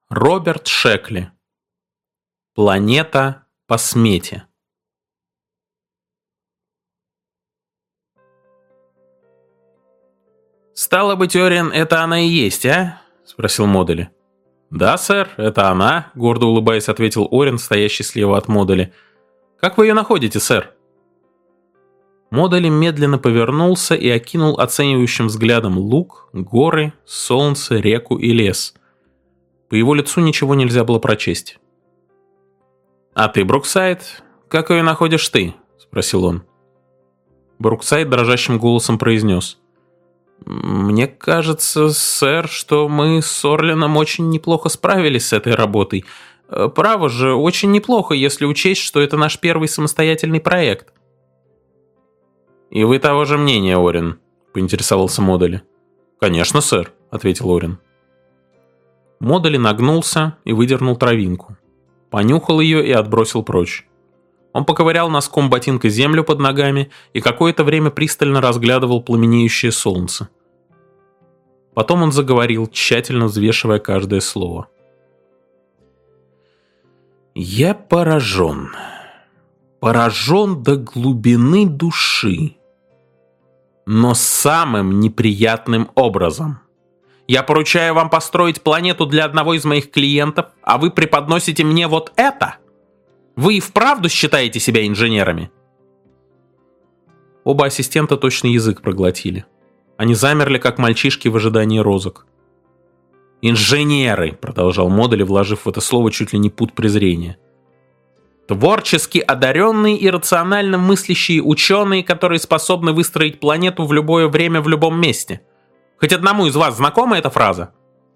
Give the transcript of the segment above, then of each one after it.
Роберт Шекли. Планета по смете. «Стало быть, Ориен, это она и есть, а?» – спросил Модули. «Да, сэр, это она», – гордо улыбаясь, ответил Ориен, стоящий слева от Модули. «Как вы ее находите, сэр?» Модули медленно повернулся и окинул оценивающим взглядом луг, горы, солнце, реку и лес. По его лицу ничего нельзя было прочесть. «А ты, Бруксайд, как ее находишь ты?» – спросил он. Бруксайд дрожащим голосом произнес. «Мне кажется, сэр, что мы с Орлином очень неплохо справились с этой работой. Право же, очень неплохо, если учесть, что это наш первый самостоятельный проект». «И вы того же мнения, Орин?» – поинтересовался Модули. «Конечно, сэр», – ответил Орин. Модули нагнулся и выдернул травинку. Понюхал ее и отбросил прочь. Он поковырял носком ботинка землю под ногами и какое-то время пристально разглядывал пламенеющее солнце. Потом он заговорил, тщательно взвешивая каждое слово. «Я поражен. Поражен до глубины души. Но самым неприятным образом. Я поручаю вам построить планету для одного из моих клиентов, а вы преподносите мне вот это? Вы и вправду считаете себя инженерами?» Оба ассистента точно язык проглотили. Они замерли, как мальчишки в ожидании розок. «Инженеры», — продолжал Модули, вложив в это слово чуть ли не пуд презрения. «Творчески одаренные и рационально мыслящие ученые, которые способны выстроить планету в любое время в любом месте. Хоть одному из вас знакома эта фраза?»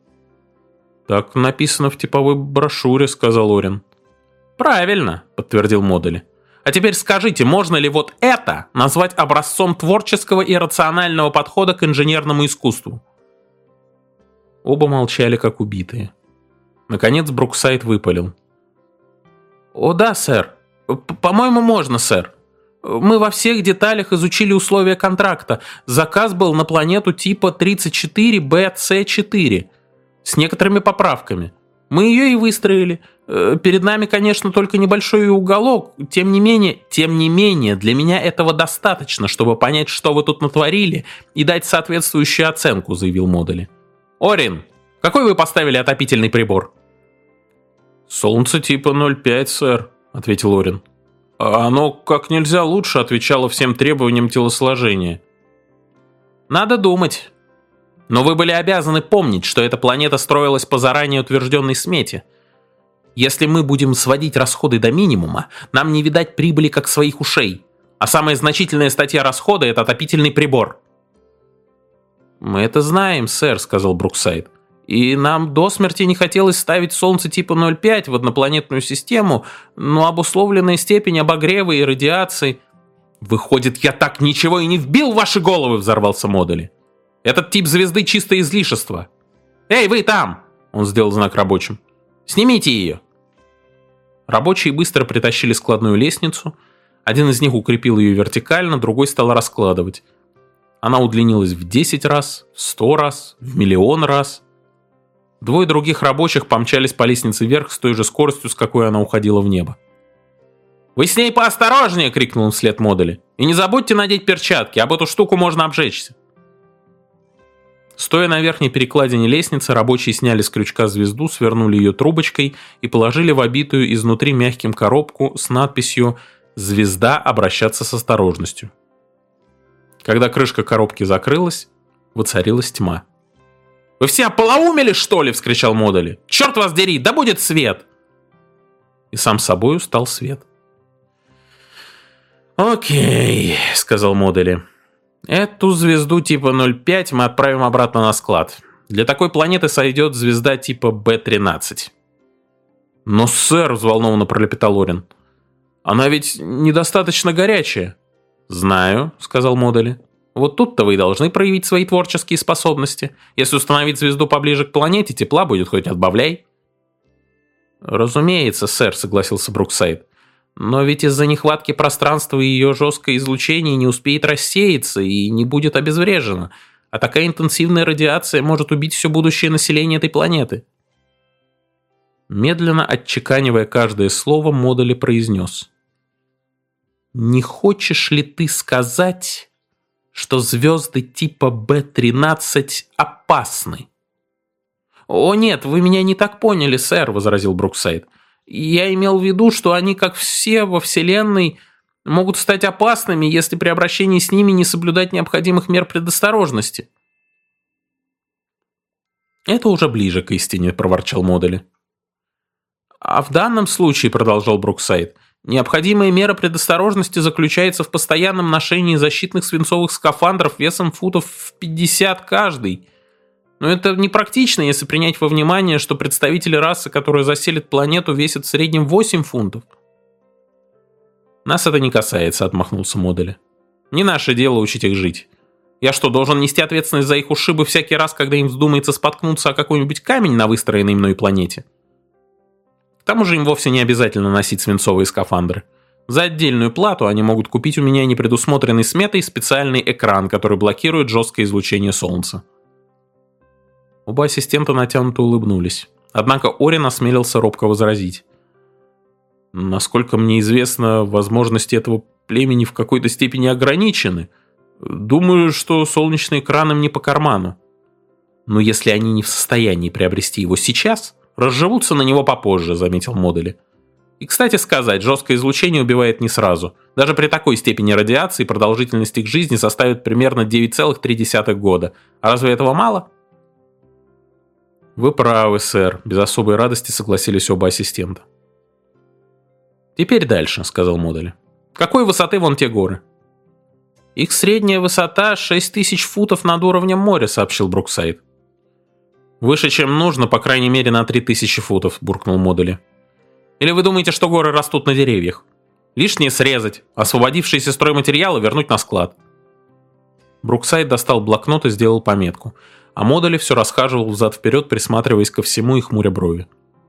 «Так написано в типовой брошюре», — сказал Орин. «Правильно», — подтвердил Модули. «А теперь скажите, можно ли вот это назвать образцом творческого и рационального подхода к инженерному искусству?» Оба молчали, как убитые. Наконец Бруксайд выпалил. «О да, сэр. По-моему, можно, сэр. Мы во всех деталях изучили условия контракта. Заказ был на планету типа 34BC4 с некоторыми поправками. Мы ее и выстроили. Перед нами, конечно, только небольшой уголок. Тем не менее, для меня этого достаточно, чтобы понять, что вы тут натворили, и дать соответствующую оценку», — заявил Модули. «Орин, какой вы поставили отопительный прибор?» «Солнце типа 0,5, сэр», — ответил Орин. «Оно как нельзя лучше отвечало всем требованиям телосложения». «Надо думать. Но вы были обязаны помнить, что эта планета строилась по заранее утвержденной смете. Если мы будем сводить расходы до минимума, нам не видать прибыли как своих ушей. А самая значительная статья расхода – это отопительный прибор». «Мы это знаем, сэр», – сказал Бруксайд. «И нам до смерти не хотелось ставить Солнце типа 0,5 в однопланетную систему, но обусловленная степень обогрева и радиации...» «Выходит, я так ничего и не вбил в ваши головы!» – взорвался Модули. «Этот тип звезды чистое излишество. Эй, вы там!» – он сделал знак рабочим. «Снимите ее!» Рабочие быстро притащили складную лестницу. Один из них укрепил ее вертикально, другой стал раскладывать. Она удлинилась в 10 раз, в 100 раз, в миллион раз. Двое других рабочих помчались по лестнице вверх с той же скоростью, с какой она уходила в небо. «Вы с ней поосторожнее!» — крикнул он вслед Модули. «И не забудьте надеть перчатки, об эту штуку можно обжечься!» Стоя на верхней перекладине лестницы, рабочие сняли с крючка звезду, свернули ее трубочкой и положили в обитую изнутри мягким коробку с надписью «Звезда обращаться с осторожностью». Когда крышка коробки закрылась, воцарилась тьма. «Вы все ополоумели, что ли?» — вскричал Модули. «Черт вас дери, да будет свет!» И сам собою стал свет. «Окей», — сказал Модули. «Эту звезду типа 0,5 мы отправим обратно на склад. Для такой планеты сойдет звезда типа B13». «Но, сэр», — взволнованно пролепетал Орин, — «она ведь недостаточно горячая». «Знаю», — сказал Модули. «Вот тут-то вы и должны проявить свои творческие способности. Если установить звезду поближе к планете, тепла будет хоть отбавляй». «Разумеется, сэр», — согласился Бруксайд. «Но ведь из-за нехватки пространства ее жесткое излучение не успеет рассеяться и не будет обезврежено, а такая интенсивная радиация может убить все будущее население этой планеты». Медленно отчеканивая каждое слово, Модули произнес. «Не хочешь ли ты сказать, что звезды типа Б-13 опасны?» «О нет, вы меня не так поняли, сэр», — возразил Бруксайд. «Я имел в виду, что они, как все во Вселенной, могут стать опасными, если при обращении с ними не соблюдать необходимых мер предосторожности». «Это уже ближе к истине», — проворчал Модули. «А в данном случае, — продолжал Бруксайд, — необходимая мера предосторожности заключается в постоянном ношении защитных свинцовых скафандров весом футов в 50 каждый. Но это непрактично, если принять во внимание, что представители расы, которая заселит планету, весят в среднем 8 фунтов». «Нас это не касается», — отмахнулся Модули. «Не наше дело учить их жить. Я что, должен нести ответственность за их ушибы всякий раз, когда им вздумается споткнуться о какой-нибудь камень на выстроенной мной планете? К тому же им вовсе не обязательно носить свинцовые скафандры. За отдельную плату они могут купить у меня непредусмотренной сметой специальный экран, который блокирует жесткое излучение Солнца». Оба ассистента натянуто улыбнулись. Однако Орин осмелился робко возразить. «Насколько мне известно, возможности этого племени в какой-то степени ограничены. Думаю, что солнечный экран им не по карману. Но если они не в состоянии приобрести его сейчас, разживутся на него попозже», — заметил Модули. «И, кстати сказать, жесткое излучение убивает не сразу. Даже при такой степени радиации продолжительность их жизни составит примерно 9,3 года. А разве этого мало?» «Вы правы, сэр», — без особой радости согласились оба ассистента. «Теперь дальше», — сказал Модули. «Какой высоты вон те горы?» «Их средняя высота 6000 футов над уровнем моря», — сообщил Бруксайд. «Выше, чем нужно, по крайней мере, на 3000 футов», — буркнул Модули. «Или вы думаете, что горы растут на деревьях? Лишнее срезать, освободившиеся стройматериалы вернуть на склад». Бруксайд достал блокнот и сделал пометку, а Модули все расхаживал взад-вперед, присматриваясь ко всему и хмуря брови.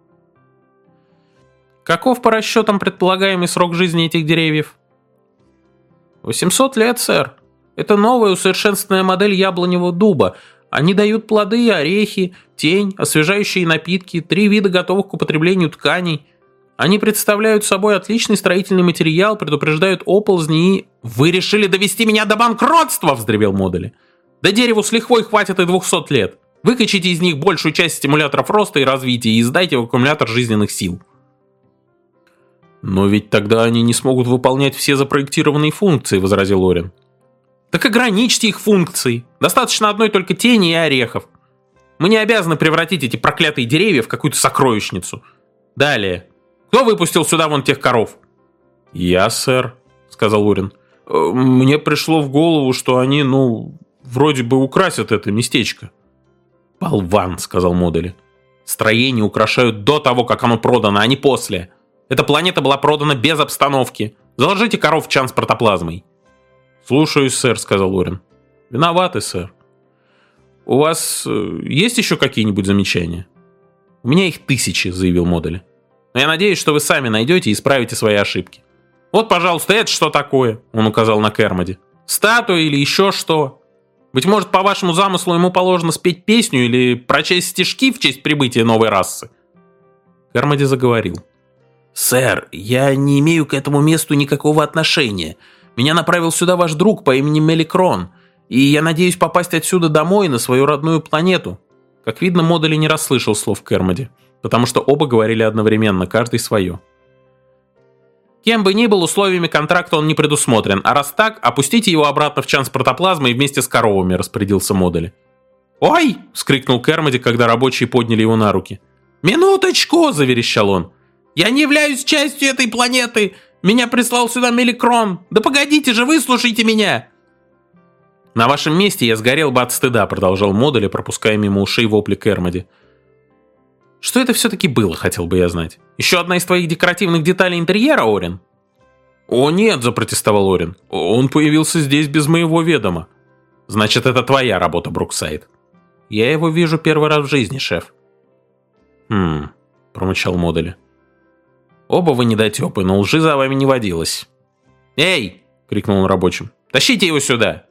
«Каков по расчетам предполагаемый срок жизни этих деревьев?» 800 лет, сэр. Это новая усовершенствованная модель яблоневого дуба. Они дают плоды, орехи, тень, освежающие напитки, 3 вида готовых к употреблению тканей. Они представляют собой отличный строительный материал, предупреждают оползни и... «Вы решили довести меня до банкротства!» — вздревел Модули. «Да дереву с лихвой хватит и 200 лет. Выкачите из них большую часть стимуляторов роста и развития и сдайте в аккумулятор жизненных сил». «Но ведь тогда они не смогут выполнять все запроектированные функции», — возразил Орин. «Так ограничьте их функции. Достаточно одной только тени и орехов. Мы не обязаны превратить эти проклятые деревья в какую-то сокровищницу. Далее. Кто выпустил сюда вон тех коров?» «Я, сэр», — сказал Орин. «Мне пришло в голову, что они, вроде бы украсят это местечко». «Болван», — сказал Модули. «Строение украшают до того, как оно продано, а не после. Эта планета была продана без обстановки. Заложите коров в чан с протоплазмой». «Слушаюсь, сэр», — сказал Орин. «Виноваты, сэр. У вас есть еще какие-нибудь замечания?» «У меня их 1000», — заявил Модули. «Но я надеюсь, что вы сами найдете и исправите свои ошибки. Вот, пожалуйста, это что такое?» — он указал на Кермоди. «Статуя или еще что? Быть может, по вашему замыслу ему положено спеть песню или прочесть стишки в честь прибытия новой расы?» Кермоди заговорил. «Сэр, я не имею к этому месту никакого отношения. Меня направил сюда ваш друг по имени Меликрон, и я надеюсь попасть отсюда домой, на свою родную планету». Как видно, Модули не расслышал слов Кермоди, потому что оба говорили одновременно, каждый свое. «Кем бы ни был, условиями контракта он не предусмотрен, а раз так, опустите его обратно в чан с протоплазмой вместе с коровами», — распорядился Модули. «Ой!» — вскрикнул Кермоди, когда рабочие подняли его на руки. «Минуточку!» — заверещал он. «Я не являюсь частью этой планеты! Меня прислал сюда Меликрон! Да погодите же, выслушайте меня!» «На вашем месте я сгорел бы от стыда», — продолжал Модули, пропуская мимо ушей вопли Кермоди. «Что это все-таки было, хотел бы я знать? Еще одна из твоих декоративных деталей интерьера, Орин?» «О нет», — запротестовал Орин. «Он появился здесь без моего ведома». «Значит, это твоя работа, Бруксайд». «Я его вижу первый раз в жизни, шеф». Промычал Модули. «Оба вы недотепы, но лжи за вами не водилось». «Эй!» — крикнул он рабочим. «Тащите его сюда!»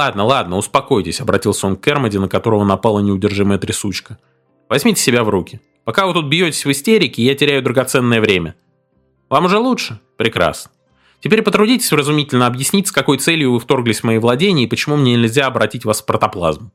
«Ладно, успокойтесь», — обратился он к Кермоди, на которого напала неудержимая трясучка. «Возьмите себя в руки. Пока вы тут бьетесь в истерике, я теряю драгоценное время. Вам уже лучше? Прекрасно. Теперь потрудитесь вразумительно объяснить, с какой целью вы вторглись в мои владения и почему мне нельзя обратить вас в протоплазму.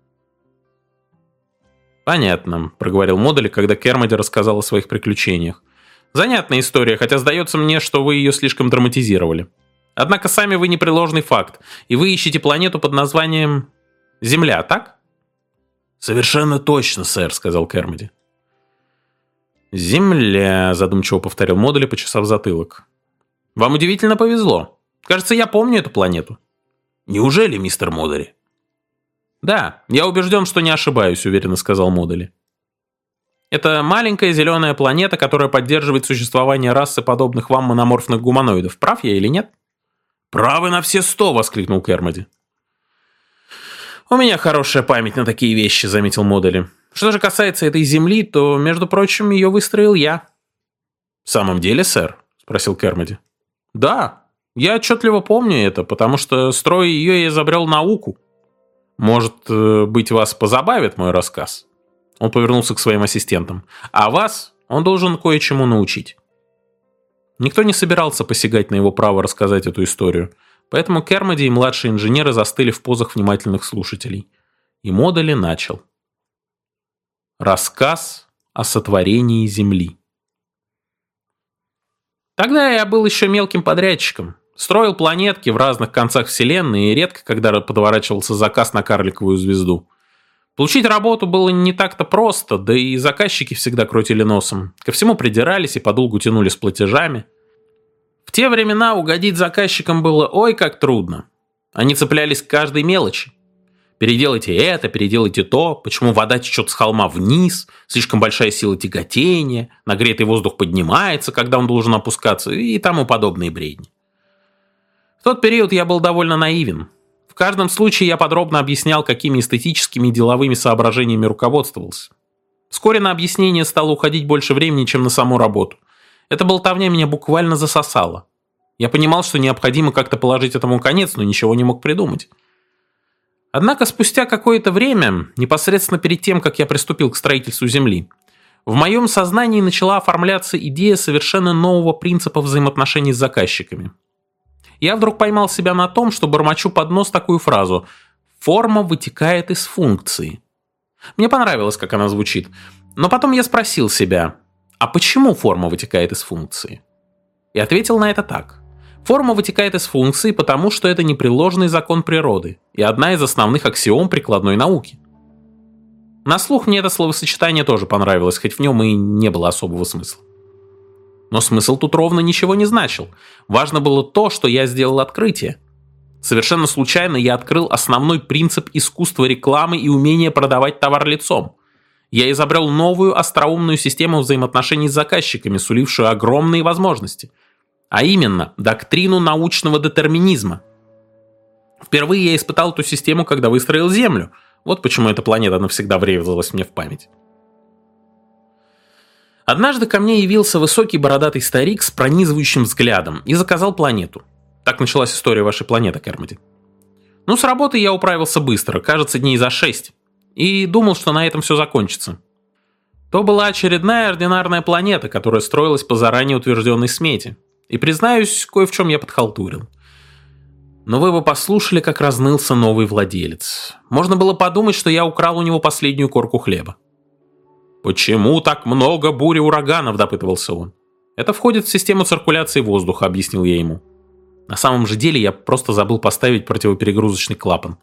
«Понятно», — проговорил Модули, когда Кермоди рассказал о своих приключениях. «Занятная история, хотя сдается мне, что вы ее слишком драматизировали. Однако сами вы непреложный факт, и вы ищете планету под названием Земля, так?» «Совершенно точно, сэр», — сказал Кермоди. «Земля», — задумчиво повторил Модули, почесав затылок. «Вам удивительно повезло. Кажется, я помню эту планету». «Неужели, мистер Модули?» «Да, я убежден, что не ошибаюсь», — уверенно сказал Модули. «Это маленькая зеленая планета, которая поддерживает существование расы подобных вам мономорфных гуманоидов. Прав я или нет?» «Правы на все 100!» — воскликнул Кермоди. «У меня хорошая память на такие вещи», — заметил Модули. «Что же касается этой Земли, то, между прочим, ее выстроил я». «В самом деле, сэр?» — спросил Кермоди. «Да, я отчетливо помню это, потому что, строя ее, я изобрел науку. Может быть, вас позабавит мой рассказ?» Он повернулся к своим ассистентам. «А вас он должен кое-чему научить». Никто не собирался посягать на его право рассказать эту историю, поэтому Кермоди и младшие инженеры застыли в позах внимательных слушателей. И Модули начал. Рассказ о сотворении Земли. Тогда я был еще мелким подрядчиком. Строил планетки в разных концах Вселенной и редко когда подворачивался заказ на карликовую звезду. Получить работу было не так-то просто, да и заказчики всегда крутили носом. Ко всему придирались и подолгу тянули с платежами. В те времена угодить заказчикам было ой как трудно. Они цеплялись к каждой мелочи. Переделайте это, переделайте то, почему вода течет с холма вниз, слишком большая сила тяготения, нагретый воздух поднимается, когда он должен опускаться и тому подобные бредни. В тот период я был довольно наивен. В каждом случае я подробно объяснял, какими эстетическими и деловыми соображениями руководствовался. Вскоре на объяснение стало уходить больше времени, чем на саму работу. Эта болтовня меня буквально засосала. Я понимал, что необходимо как-то положить этому конец, но ничего не мог придумать. Однако спустя какое-то время, непосредственно перед тем, как я приступил к строительству Земли, в моем сознании начала оформляться идея совершенно нового принципа взаимоотношений с заказчиками. Я вдруг поймал себя на том, что бормочу под нос такую фразу «форма вытекает из функции». Мне понравилось, как она звучит, но потом я спросил себя, а почему форма вытекает из функции? И ответил на это так. Форма вытекает из функции, потому что это непреложный закон природы и одна из основных аксиом прикладной науки. На слух мне это словосочетание тоже понравилось, хоть в нем и не было особого смысла. Но смысл тут ровно ничего не значил. Важно было то, что я сделал открытие. Совершенно случайно я открыл основной принцип искусства рекламы и умения продавать товар лицом. Я изобрел новую остроумную систему взаимоотношений с заказчиками, сулившую огромные возможности. А именно, доктрину научного детерминизма. Впервые я испытал эту систему, когда выстроил Землю. Вот почему эта планета навсегда врезалась мне в память. Однажды ко мне явился высокий бородатый старик с пронизывающим взглядом и заказал планету. Так началась история вашей планеты, Кермоди. Ну, с работы я управился быстро, кажется, дней за 6. И думал, что на этом все закончится. То была очередная ординарная планета, которая строилась по заранее утвержденной смете. И, признаюсь, кое в чем я подхалтурил. Но вы бы послушали, как разнылся новый владелец. Можно было подумать, что я украл у него последнюю корку хлеба. «Почему так много бурь и ураганов?» – допытывался он. «Это входит в систему циркуляции воздуха», – объяснил я ему. На самом же деле я просто забыл поставить противоперегрузочный клапан.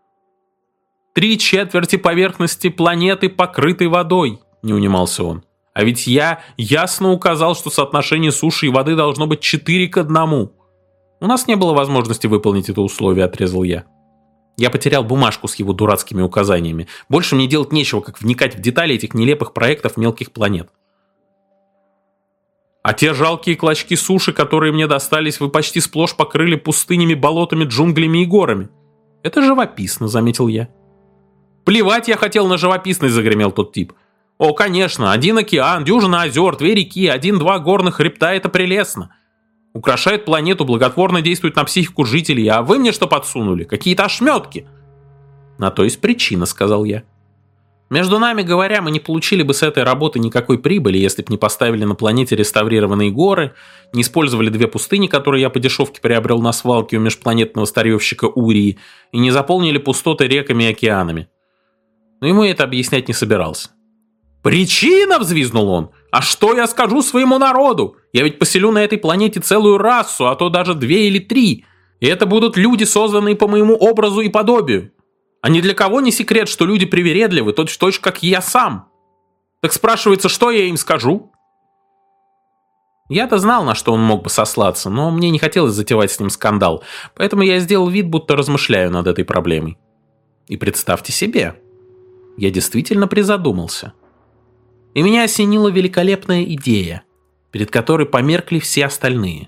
3/4 поверхности планеты покрыты водой», – не унимался он. «А ведь я ясно указал, что соотношение суши и воды должно быть 4:1. У нас не было возможности выполнить это условие», – отрезал я. Я потерял бумажку с его дурацкими указаниями. Больше мне делать нечего, как вникать в детали этих нелепых проектов мелких планет. «А те жалкие клочки суши, которые мне достались, вы почти сплошь покрыли пустынями, болотами, джунглями и горами. Это живописно», — заметил я. «Плевать я хотел на живописность», — загремел тот тип. «О, конечно, 1 океан, дюжина озер, 2 реки, 1-2 горных хребта — это прелестно. Украшает планету, благотворно действует на психику жителей, а вы мне что подсунули? Какие-то ошметки!» «На то есть причина», — сказал я. Между нами говоря, мы не получили бы с этой работы никакой прибыли, если бы не поставили на планете реставрированные горы, не использовали 2 пустыни, которые я по дешевке приобрел на свалке у межпланетного старьевщика Урии, и не заполнили пустоты реками и океанами. Но ему это объяснять не собирался. «Причина!» – взвизнул он. «А что я скажу своему народу? Я ведь поселю на этой планете целую расу, а то даже 2 или 3. И это будут люди, созданные по моему образу и подобию. А ни для кого не секрет, что люди привередливы, точь-в-точь, как я сам. Так спрашивается, что я им скажу?» Я-то знал, на что он мог бы сослаться, но мне не хотелось затевать с ним скандал, поэтому я сделал вид, будто размышляю над этой проблемой. И представьте себе, я действительно призадумался. И меня осенила великолепная идея, перед которой померкли все остальные.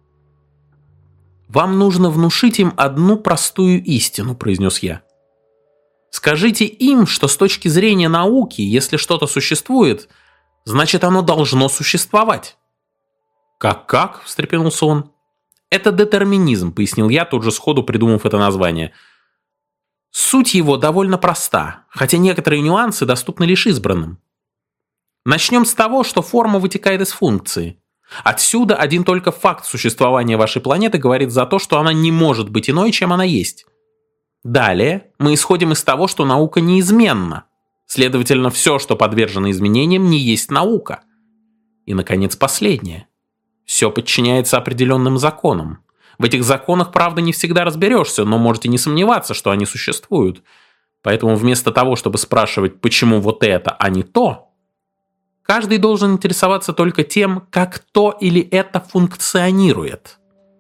«Вам нужно внушить им одну простую истину», – произнес я. «Скажите им, что с точки зрения науки, если что-то существует, значит оно должно существовать». «Как?» – встрепенулся он. «Это детерминизм», – пояснил я, тут же сходу придумав это название. Суть его довольно проста, хотя некоторые нюансы доступны лишь избранным. Начнем с того, что форма вытекает из функции. Отсюда один только факт существования вашей планеты говорит за то, что она не может быть иной, чем она есть. Далее мы исходим из того, что наука неизменна. Следовательно, все, что подвержено изменениям, не есть наука. И, наконец, последнее. Все подчиняется определенным законам. В этих законах, правда, не всегда разберешься, но можете не сомневаться, что они существуют. Поэтому вместо того, чтобы спрашивать, почему вот это, а не то, каждый должен интересоваться только тем, как то или это функционирует.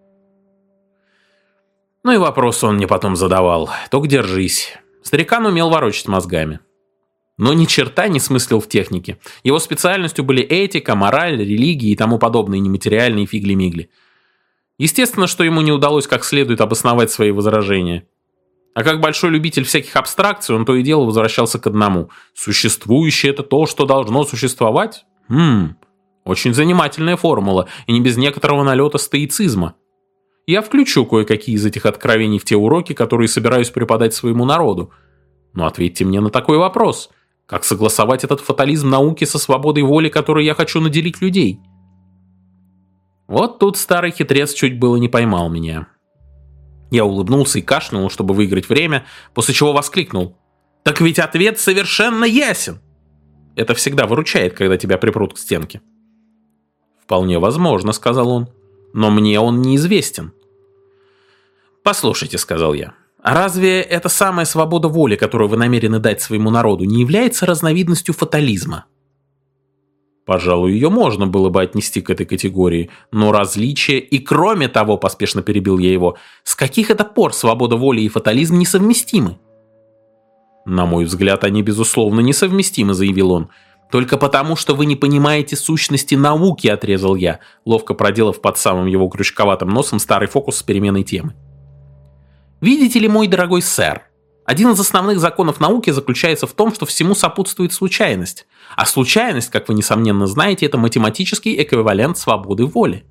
Ну и вопросы он мне потом задавал. Только держись. Старикан умел ворочать мозгами. Но ни черта не смыслил в технике. Его специальностью были этика, мораль, религия и тому подобные нематериальные фигли-мигли. Естественно, что ему не удалось как следует обосновать свои возражения. А как большой любитель всяких абстракций, он то и дело возвращался к одному. Существующее – это то, что должно существовать? Очень занимательная формула, и не без некоторого налета стоицизма. Я включу кое-какие из этих откровений в те уроки, которые собираюсь преподать своему народу. Но ответьте мне на такой вопрос. Как согласовать этот фатализм науки со свободой воли, которой я хочу наделить людей? Вот тут старый хитрец чуть было не поймал меня. Я улыбнулся и кашлянул, чтобы выиграть время, после чего воскликнул. «Так ведь ответ совершенно ясен!» Это всегда выручает, когда тебя припрут к стенке. «Вполне возможно», — сказал он, — «но мне он неизвестен». «Послушайте», — сказал я, — «а разве эта самая свобода воли, которую вы намерены дать своему народу, не является разновидностью фатализма?» Пожалуй, ее можно было бы отнести к этой категории, но различия и кроме того, поспешно перебил я его, с каких это пор свобода воли и фатализм несовместимы? На мой взгляд, они безусловно несовместимы, заявил он. Только потому, что вы не понимаете сущности науки, отрезал я, ловко проделав под самым его крючковатым носом старый фокус с переменой темы. Видите ли, мой дорогой сэр, один из основных законов науки заключается в том, что всему сопутствует случайность. А случайность, как вы несомненно знаете, это математический эквивалент свободы воли.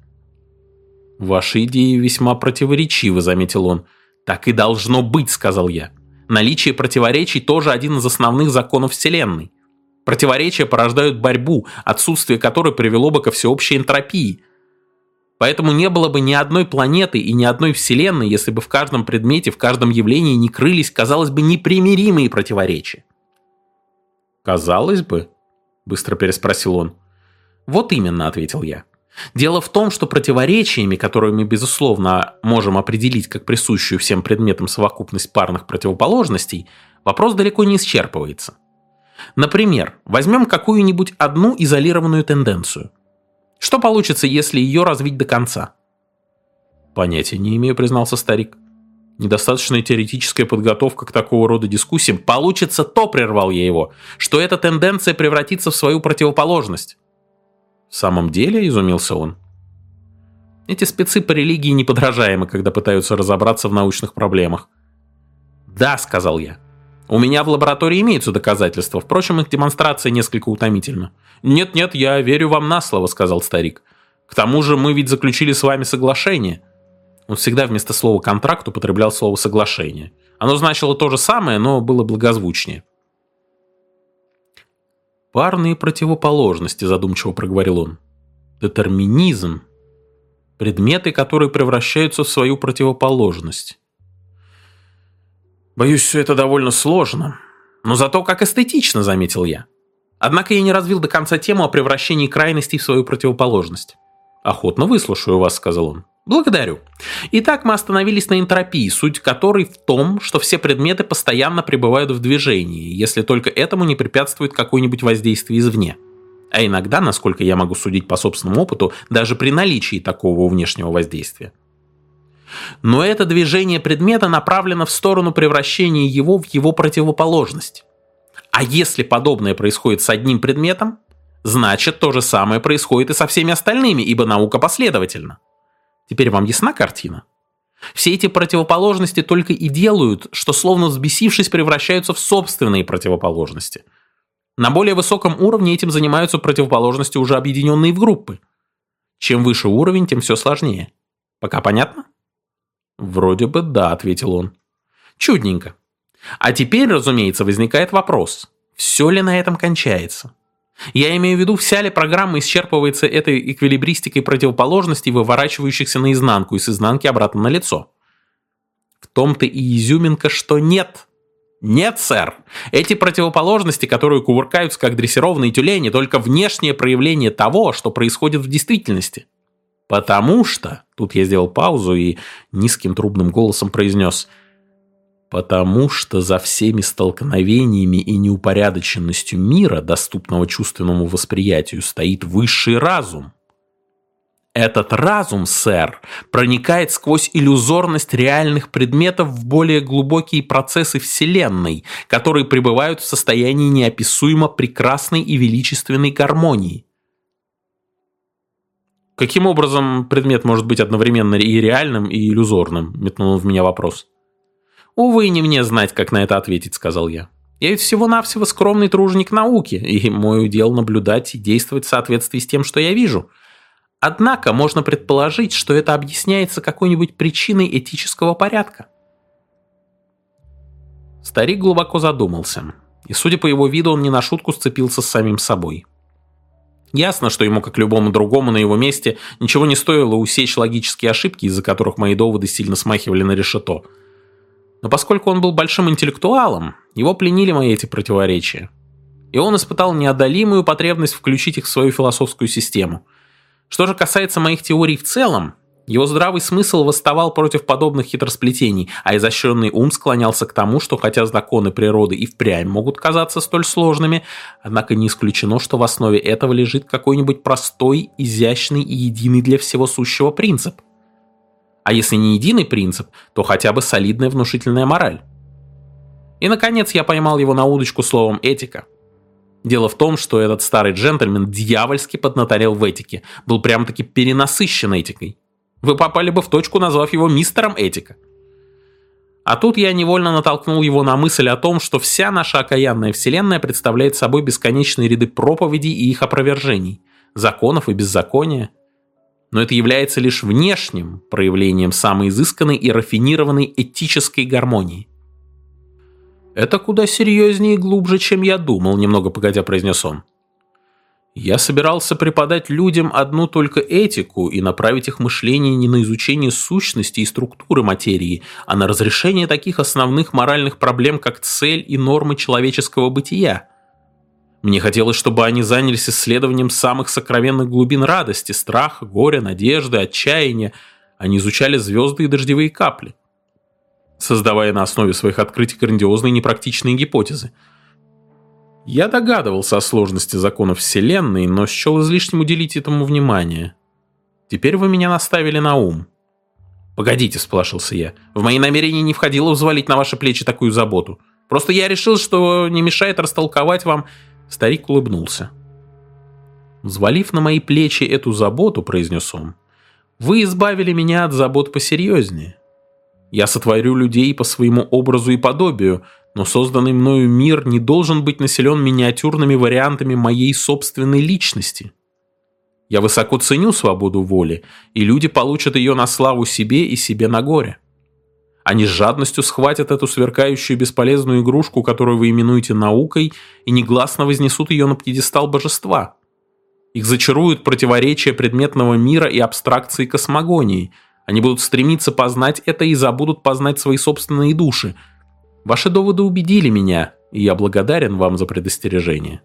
Ваши идеи весьма противоречивы, заметил он. Так и должно быть, сказал я. Наличие противоречий тоже один из основных законов Вселенной. Противоречия порождают борьбу, отсутствие которой привело бы ко всеобщей энтропии. Поэтому не было бы ни одной планеты и ни одной Вселенной, если бы в каждом предмете, в каждом явлении не крылись, казалось бы, непримиримые противоречия. «Казалось бы?» – быстро переспросил он. «Вот именно», – ответил я. «Дело в том, что противоречиями, которые мы, безусловно, можем определить как присущую всем предметам совокупность парных противоположностей, вопрос далеко не исчерпывается. Например, возьмем какую-нибудь одну изолированную тенденцию. Что получится, если ее развить до конца?» «Понятия не имею», — признался старик. «Недостаточная теоретическая подготовка к такого рода дискуссиям. Получится то», — прервал я его, «что эта тенденция превратится в свою противоположность». «В самом деле?» — изумился он. «Эти спецы по религии неподражаемы, когда пытаются разобраться в научных проблемах». «Да», — сказал я. «У меня в лаборатории имеются доказательства, впрочем, их демонстрация несколько утомительна». «Нет-нет, я верю вам на слово», — сказал старик. «К тому же мы ведь заключили с вами соглашение». Он всегда вместо слова «контракт» употреблял слово «соглашение». Оно значило то же самое, но было благозвучнее. Парные противоположности, задумчиво проговорил он. Детерминизм. Предметы, которые превращаются в свою противоположность. Боюсь, все это довольно сложно. Но зато как эстетично, заметил я. Однако я не развил до конца тему о превращении крайностей в свою противоположность. «Охотно выслушаю вас», — сказал он. «Благодарю. Итак, мы остановились на энтропии, суть которой в том, что все предметы постоянно пребывают в движении, если только этому не препятствует какое-нибудь воздействие извне. А иногда, насколько я могу судить по собственному опыту, даже при наличии такого внешнего воздействия. Но это движение предмета направлено в сторону превращения его в его противоположность. А если подобное происходит с одним предметом, значит, то же самое происходит и со всеми остальными, ибо наука последовательна. Теперь вам ясна картина? Все эти противоположности только и делают, что словно взбесившись превращаются в собственные противоположности. На более высоком уровне этим занимаются противоположности, уже объединенные в группы. Чем выше уровень, тем все сложнее. Пока понятно? «Вроде бы да», — ответил он. «Чудненько. А теперь, разумеется, возникает вопрос, все ли на этом кончается? Я имею в виду, вся ли программа исчерпывается этой эквилибристикой противоположностей, выворачивающихся наизнанку и с изнанки обратно на лицо? В том-то и изюминка, что нет. Нет, сэр. Эти противоположности, которые кувыркаются как дрессированные тюлени, только внешнее проявление того, что происходит в действительности. Потому что, тут я сделал паузу и низким трубным голосом произнес, потому что за всеми столкновениями и неупорядоченностью мира, доступного чувственному восприятию, стоит высший разум. Этот разум, сэр, проникает сквозь иллюзорность реальных предметов в более глубокие процессы Вселенной, которые пребывают в состоянии неописуемо прекрасной и величественной гармонии. «Каким образом предмет может быть одновременно и реальным, и иллюзорным?» – метнул в меня вопрос. «Увы, не мне знать, как на это ответить», – сказал я. «Я ведь всего-навсего скромный труженик науки, и мой удел наблюдать и действовать в соответствии с тем, что я вижу. Однако можно предположить, что это объясняется какой-нибудь причиной этического порядка». Старик глубоко задумался, и, судя по его виду, он не на шутку сцепился с самим собой. Ясно, что ему, как любому другому на его месте, ничего не стоило усечь логические ошибки, из-за которых мои доводы сильно смахивали на решето. Но поскольку он был большим интеллектуалом, его пленили мои эти противоречия. И он испытал неодолимую потребность включить их в свою философскую систему. Что же касается моих теорий в целом, его здравый смысл восставал против подобных хитросплетений, а изощренный ум склонялся к тому, что хотя законы природы и впрямь могут казаться столь сложными, однако не исключено, что в основе этого лежит какой-нибудь простой, изящный и единый для всего сущего принцип. А если не единый принцип, то хотя бы солидная внушительная мораль. И, наконец, я поймал его на удочку словом «этика». Дело в том, что этот старый джентльмен дьявольски поднаторел в этике, был прям-таки перенасыщен этикой. Вы попали бы в точку, назвав его мистером Этика. А тут я невольно натолкнул его на мысль о том, что вся наша окаянная вселенная представляет собой бесконечные ряды проповедей и их опровержений, законов и беззакония. Но это является лишь внешним проявлением самой изысканной и рафинированной этической гармонии. «Это куда серьезнее и глубже, чем я думал», — немного погодя произнес он. «Я собирался преподать людям одну только этику и направить их мышление не на изучение сущности и структуры материи, а на разрешение таких основных моральных проблем, как цель и нормы человеческого бытия. Мне хотелось, чтобы они занялись исследованием самых сокровенных глубин радости, страха, горя, надежды, отчаяния. Они изучали звезды и дождевые капли, создавая на основе своих открытий грандиозные непрактичные гипотезы. Я догадывался о сложности законов Вселенной, но счел излишним уделить этому внимание. Теперь вы меня наставили на ум». «Погодите», — всполошился я, — «в мои намерения не входило взвалить на ваши плечи такую заботу. Просто я решил, что не мешает растолковать вам...» Старик улыбнулся. «Взвалив на мои плечи эту заботу, — произнес он, — вы избавили меня от забот посерьезнее. Я сотворю людей по своему образу и подобию, но созданный мною мир не должен быть населен миниатюрными вариантами моей собственной личности. Я высоко ценю свободу воли, и люди получат ее на славу себе и себе на горе. Они с жадностью схватят эту сверкающую бесполезную игрушку, которую вы именуете наукой, и негласно вознесут ее на пьедестал божества. Их зачаруют противоречия предметного мира и абстракции космогонии. Они будут стремиться познать это и забудут познать свои собственные души. Ваши доводы убедили меня, и я благодарен вам за предостережение.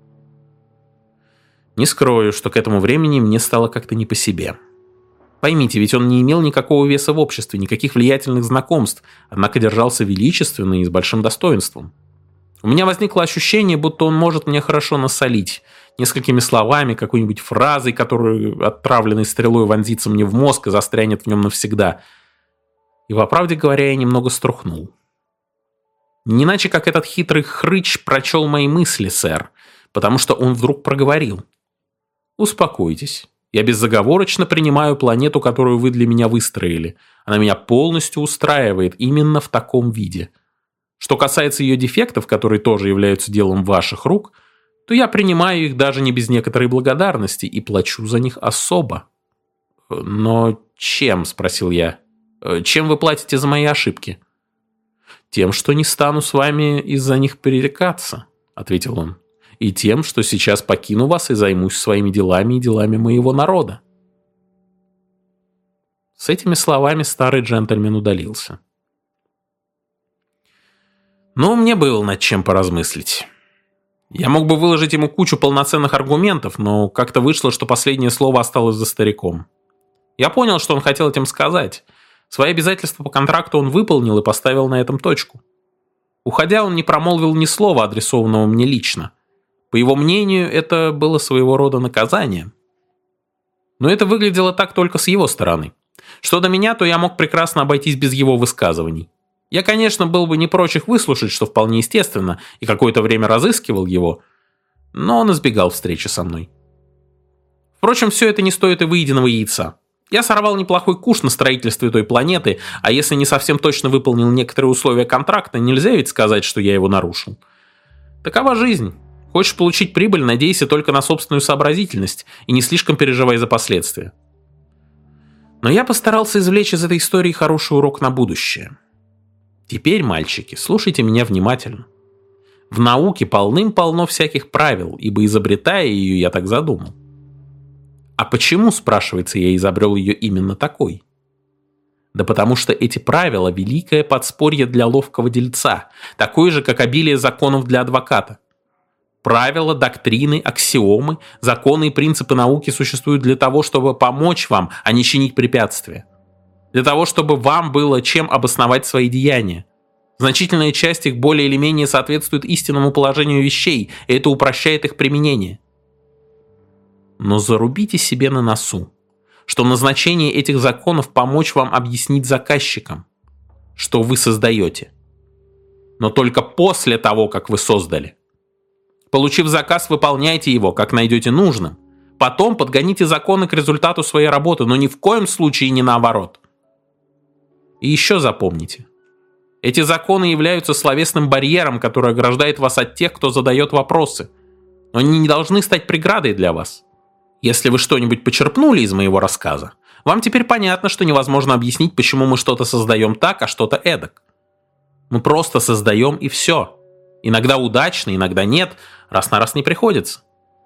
Не скрою, что к этому времени мне стало как-то не по себе. Поймите, ведь он не имел никакого веса в обществе, никаких влиятельных знакомств, однако держался величественно и с большим достоинством. У меня возникло ощущение, будто он может мне хорошо насолить, несколькими словами, какой-нибудь фразой, которая отравленной стрелой вонзится мне в мозг и застрянет в нем навсегда. И, по правде говоря, я немного струхнул. Не иначе, как этот хитрый хрыч прочел мои мысли, сэр, потому что он вдруг проговорил. «Успокойтесь. Я безоговорочно принимаю планету, которую вы для меня выстроили. Она меня полностью устраивает именно в таком виде. Что касается ее дефектов, которые тоже являются делом ваших рук, то я принимаю их даже не без некоторой благодарности и плачу за них особо». «Но чем?» – спросил я. «Чем вы платите за мои ошибки?» «Тем, что не стану с вами из-за них пререкаться», – ответил он. «И тем, что сейчас покину вас и займусь своими делами и делами моего народа». С этими словами старый джентльмен удалился. Но мне было над чем поразмыслить. Я мог бы выложить ему кучу полноценных аргументов, но как-то вышло, что последнее слово осталось за стариком. Я понял, что он хотел этим сказать. Свои обязательства по контракту он выполнил и поставил на этом точку. Уходя, он не промолвил ни слова, адресованного мне лично. По его мнению, это было своего рода наказанием. Но это выглядело так только с его стороны. Что до меня, то я мог прекрасно обойтись без его высказываний. Я, конечно, был бы не прочь их выслушать, что вполне естественно, и какое-то время разыскивал его, но он избегал встречи со мной. Впрочем, все это не стоит и выеденного яйца. Я сорвал неплохой куш на строительстве той планеты, а если не совсем точно выполнил некоторые условия контракта, нельзя ведь сказать, что я его нарушил. Такова жизнь. Хочешь получить прибыль, надейся только на собственную сообразительность и не слишком переживай за последствия. Но я постарался извлечь из этой истории хороший урок на будущее. Теперь, мальчики, слушайте меня внимательно. В науке полным-полно всяких правил, ибо изобретая ее, я так задумал. А почему, спрашивается, я изобрел ее именно такой? Да потому что эти правила – великое подспорье для ловкого дельца, такое же, как обилие законов для адвоката. Правила, доктрины, аксиомы, законы и принципы науки существуют для того, чтобы помочь вам, а не чинить препятствия. Для того, чтобы вам было чем обосновать свои деяния. Значительная часть их более или менее соответствует истинному положению вещей, и это упрощает их применение. Но зарубите себе на носу, что назначение этих законов помочь вам объяснить заказчикам, что вы создаете. Но только после того, как вы создали. Получив заказ, выполняйте его, как найдете нужным. Потом подгоните законы к результату своей работы, но ни в коем случае не наоборот. И еще запомните. Эти законы являются словесным барьером, который ограждает вас от тех, кто задает вопросы. Но они не должны стать преградой для вас. Если вы что-нибудь почерпнули из моего рассказа, вам теперь понятно, что невозможно объяснить, почему мы что-то создаем так, а что-то эдак. Мы просто создаем и все. Иногда удачно, иногда нет, раз на раз не приходится.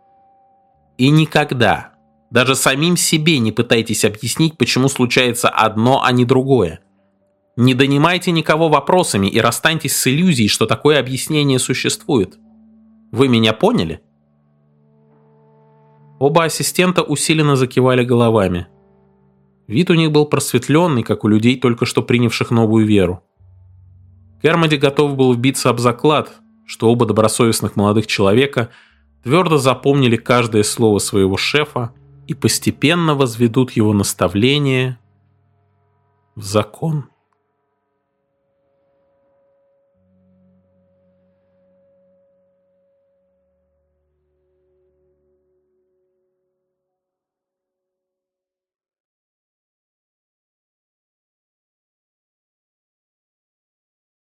И никогда, даже самим себе не пытайтесь объяснить, почему случается одно, а не другое. Не донимайте никого вопросами и расстаньтесь с иллюзией, что такое объяснение существует. Вы меня поняли? Оба ассистента усиленно закивали головами. Вид у них был просветленный, как у людей, только что принявших новую веру. Кермоди готов был вбиться об заклад, что оба добросовестных молодых человека твердо запомнили каждое слово своего шефа и постепенно возведут его наставление в закон.